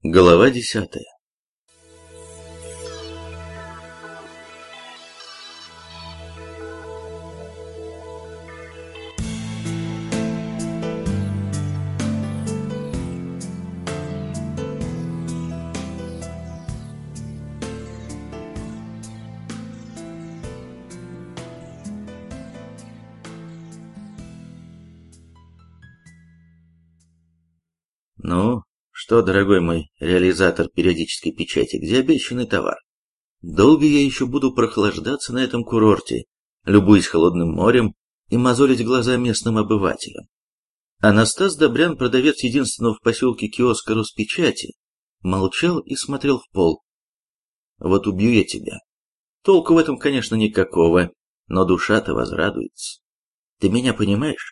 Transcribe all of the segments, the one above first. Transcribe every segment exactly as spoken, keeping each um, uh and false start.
Глава десятая. Ну, что, дорогой мой реализатор периодической печати, где обещанный товар? Долго я еще буду прохлаждаться на этом курорте, любуясь холодным морем и мозолить глаза местным обывателям. Анастас Добрян, продавец единственного в поселке киоска Роспечати, молчал и смотрел в пол. Вот убью я тебя. Толку в этом, конечно, никакого, но душа-то возрадуется. Ты меня понимаешь?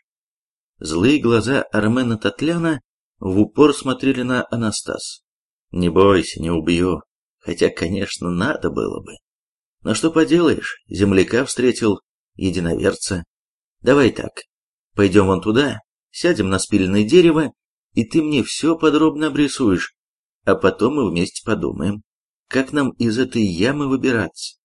Злые глаза Армена Татляна в упор смотрели на Анастас. Не бойся, не убью. Хотя, конечно, надо было бы. Но что поделаешь, земляка встретил, единоверца. Давай так, пойдем вон туда, сядем на спиленное дерево, и ты мне все подробно обрисуешь, а потом мы вместе подумаем, как нам из этой ямы выбираться.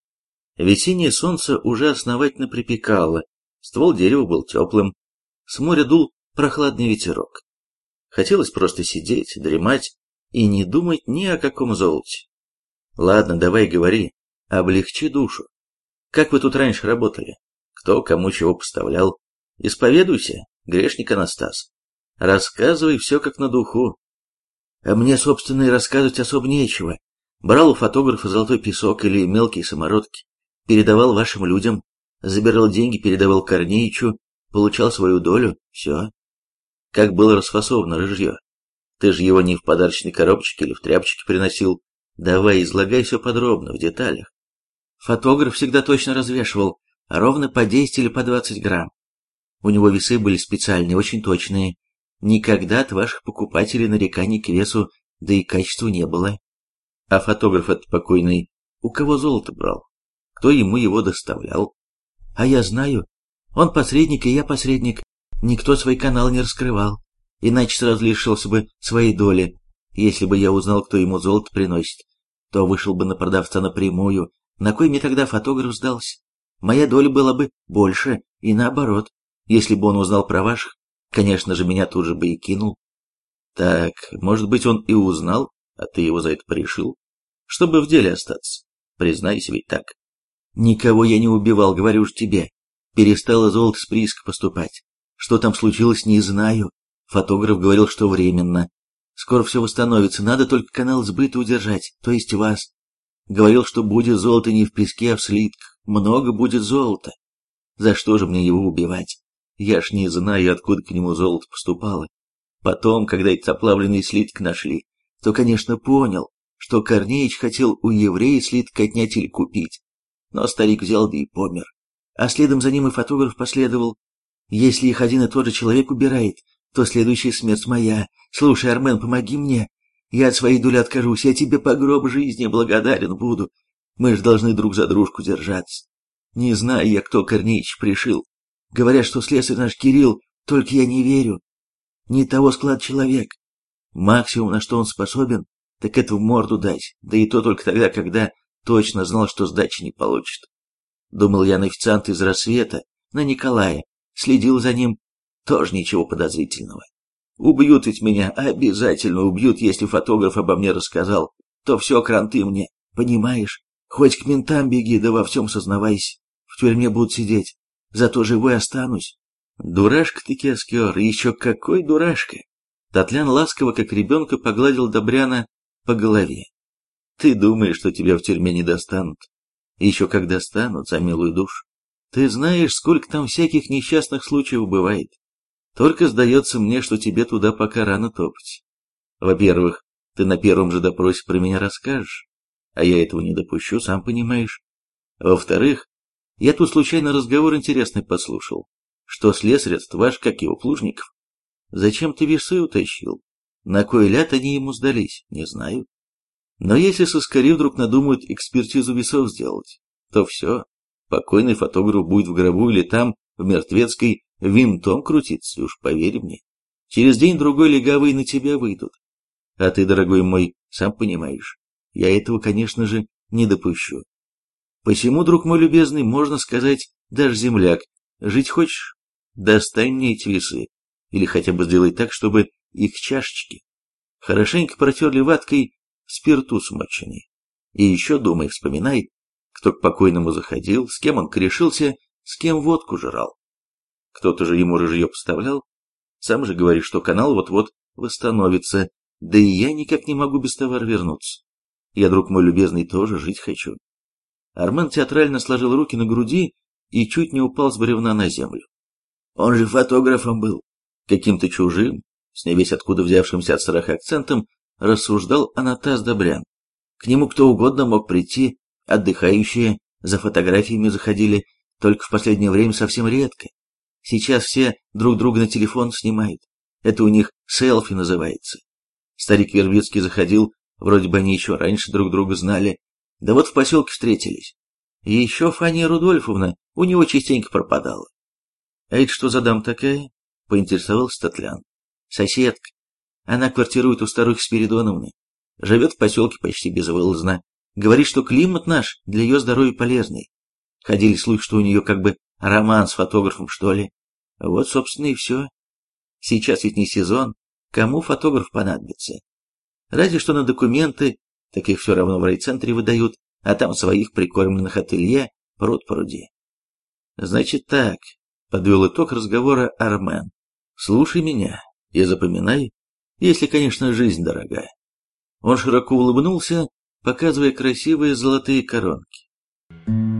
Весеннее солнце уже основательно припекало, ствол дерева был теплым, с моря дул прохладный ветерок. Хотелось просто сидеть, дремать и не думать ни о каком золоте. Ладно, давай говори, облегчи душу. Как вы тут раньше работали? Кто кому чего поставлял? Исповедуйся, грешник Анастас. Рассказывай все как на духу. А мне, собственно, и рассказывать особо нечего. Брал у фотографа золотой песок или мелкие самородки, передавал вашим людям, забирал деньги, передавал Корнеичу, получал свою долю, все. Как было расфасовано рыжье? Ты же его не в подарочной коробочке или в тряпочке приносил. Давай, излагай все подробно, в деталях. Фотограф всегда точно развешивал, ровно по десять или по двадцать грамм. У него весы были специальные, очень точные. Никогда от ваших покупателей нареканий к весу, да и качеству не было. А фотограф этот покойный у кого золото брал? Кто ему его доставлял? А я знаю. Он посредник, и я посредник. Никто свой канал не раскрывал, иначе сразу лишился бы своей доли. Если бы я узнал, кто ему золото приносит, то вышел бы на продавца напрямую. На кой мне тогда фотограф сдался? Моя доля была бы больше, и наоборот. Если бы он узнал про ваших, конечно же, меня тут же бы и кинул. Так, может быть, он и узнал, а ты его за это порешил? Чтобы в деле остаться. Признайся ведь так. Никого я не убивал, говорю ж тебе. Перестало золото с прииска поступать. Что там случилось, не знаю. Фотограф говорил, что временно. Скоро все восстановится, надо только канал сбыта удержать, то есть вас. Говорил, что будет золото не в песке, а в слитках. Много будет золота. За что же мне его убивать? Я ж не знаю, откуда к нему золото поступало. Потом, когда эти оплавленные слитки нашли, то, конечно, понял, что Корнеич хотел у еврея слиток отнять или купить. Но старик взял да и помер. А следом за ним и фотограф последовал. Если их один и тот же человек убирает, то следующая смерть моя. Слушай, Армен, помоги мне. Я от своей доли откажусь, я тебе по гроб жизни благодарен буду. Мы же должны друг за дружку держаться. Не знаю я, кто Корнеич пришил. Говорят, что слесарь наш Кирилл, только я не верю. Не того склад человек. Максимум, на что он способен, так это в морду дать. Да и то только тогда, когда точно знал, что сдачи не получит. Думал я на официанта из «Рассвета», на Николая. Следил за ним, тоже ничего подозрительного. Убьют ведь меня, обязательно убьют, если фотограф обо мне рассказал, то все кранты мне, понимаешь? Хоть к ментам беги, да во всем сознавайся. В тюрьме будут сидеть, зато живой останусь. Дурашка ты, Кескиор, еще какой дурашка. Татлян ласково, как ребенка, погладил Добряна по голове. Ты думаешь, что тебя в тюрьме не достанут? Еще как достанут, за милую душу. Ты знаешь, сколько там всяких несчастных случаев бывает. Только сдается мне, что тебе туда пока рано топать. Во-первых, ты на первом же допросе про меня расскажешь, а я этого не допущу, сам понимаешь. Во-вторых, я тут случайно разговор интересный подслушал, что слесарь ваш, как его, Плужников. Зачем ты весы утащил? На кой ляд они ему сдались, не знаю. Но если соскари вдруг надумают экспертизу весов сделать, то все. Покойный фотограф будет в гробу или там, в мертвецкой, винтом крутиться, уж поверь мне. Через день-другой легавые на тебя выйдут. А ты, дорогой мой, сам понимаешь, я этого, конечно же, не допущу. Посему, друг мой любезный, можно сказать, даже земляк, жить хочешь? Достань мне эти весы, или хотя бы сделай так, чтобы их чашечки хорошенько протерли ваткой спирту смоченный. И еще думай, вспоминай, кто к покойному заходил, с кем он корешился, с кем водку жрал. Кто-то же ему ружье поставлял. Сам же говоришь, что канал вот-вот восстановится, да и я никак не могу без товара вернуться. Я, друг мой любезный, тоже жить хочу. Армен театрально сложил руки на груди и чуть не упал с бревна на землю. Он же фотографом был, каким-то чужим, с невесть откуда взявшимся от страха акцентом, рассуждал Анатас Добрян. К нему кто угодно мог прийти, отдыхающие за фотографиями заходили, только в последнее время совсем редко. Сейчас все друг друга на телефон снимают. Это у них селфи называется. Старик Вербицкий заходил, вроде бы они еще раньше друг друга знали, да вот в поселке встретились. И еще Фания Рудольфовна у него частенько пропадала. А это что за дама такая? Поинтересовался Татлян. Соседка. Она квартирует у старухи Спиридоновны. Живет в поселке почти безвылазно. Говорит, что климат наш для ее здоровья полезный. Ходили слухи, что у нее как бы роман с фотографом, что ли. Вот, собственно, и все. Сейчас ведь не сезон. Кому фотограф понадобится? Разве что на документы, так их все равно в райцентре выдают, а там своих прикормленных ателье пруд-пруди. Значит так, подвел итог разговора Армен. Слушай меня и запоминай, если, конечно, жизнь дорога. Он широко улыбнулся, показывая красивые золотые коронки.